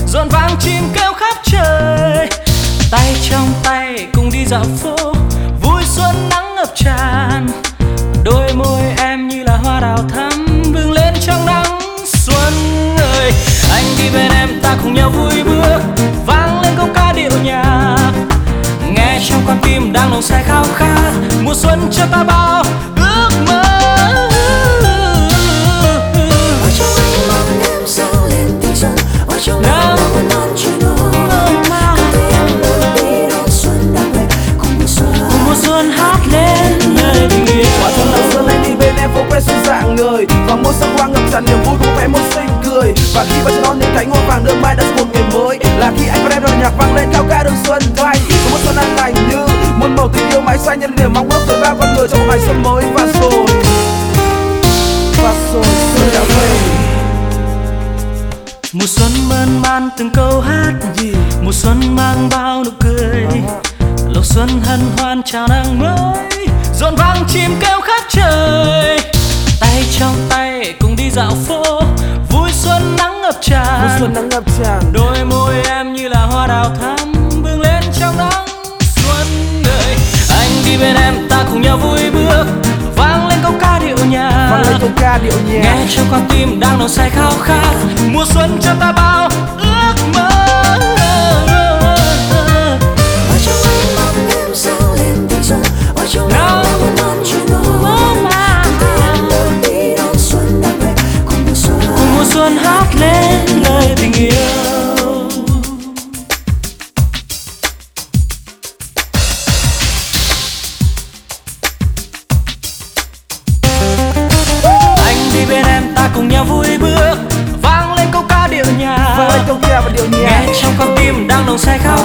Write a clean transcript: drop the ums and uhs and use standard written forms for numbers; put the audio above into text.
rộn vang chim kêu khắp trời. Tay trong tay cùng đi dạo phố, vui xuân nắng ngập tràn. Đôi môi em như là hoa đào thắm bừng lên trong nắng xuân ơi. Anh đi bên em ta cùng nhau vui bước, vang lên câu ca điệu nhạc. Nghe trong con tim đang nồng say khao khát, mùa xuân cho ta bao ước mơ. Ở trong anh mong em sáng lên tình xuân, ở trong anh mong non chưa nỗi. Cùng tay em bước đi đón xuân đang về, cùng mùa xuân Hát lên lời tình yêu. Hoa xuân đầu xuân anh đi bên em phố quê xuân rạng ngời, và mỗi sắc hoa ngập tràn niềm vui của vẻ môi xinh cười. Và khi bao đón những cánh hoa vàng đơm mai đã một ngày mới, là khi anh và em đón nhạc vang lên cao ca đường xuân thanh. Có một xuân an lành như muôn màu tình yêu mãi xanh, nhân niềm mong ước tới bao con người trong ngày xuân mới. Và rồi xuân đã về. Mùa xuân mơn man từng câu hát, mùa xuân mang bao nụ cười. Lộc xuân hân hoan chào năm mới, rộn vang chim kêu khắp trời. Tay trong tay cùng đi dạo phố, vui xuân nắng ngập tràn. Đôi môi em như là hoa đào thắm bừng lên trong nắng xuân ơi. Anh đi bên em ta cùng nhau vui bước, vang lên câu ca điệu nhạc. Nghe trong con tim đang nồng say khao khát, mùa xuân cho ta bao ước mơ. ở trong anh mong em sáng lên tình xuân, ở trong anh mong non chưa nỗi. Cùng tay em bước đi đón xuân đang về, cùng mùa xuân hát lên lời tình yêu. Anh đi bên em ta cùng nhau vui bước, vang lên câu ca điệu nhạc. Nghe Nghe trong con tim đang nồng say khao